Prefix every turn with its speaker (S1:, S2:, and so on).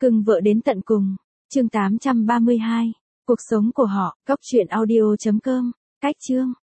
S1: Cưng vợ đến tận cùng. Chương 832. Cuộc sống của họ. Cốc truyện audio.com. Cách chương.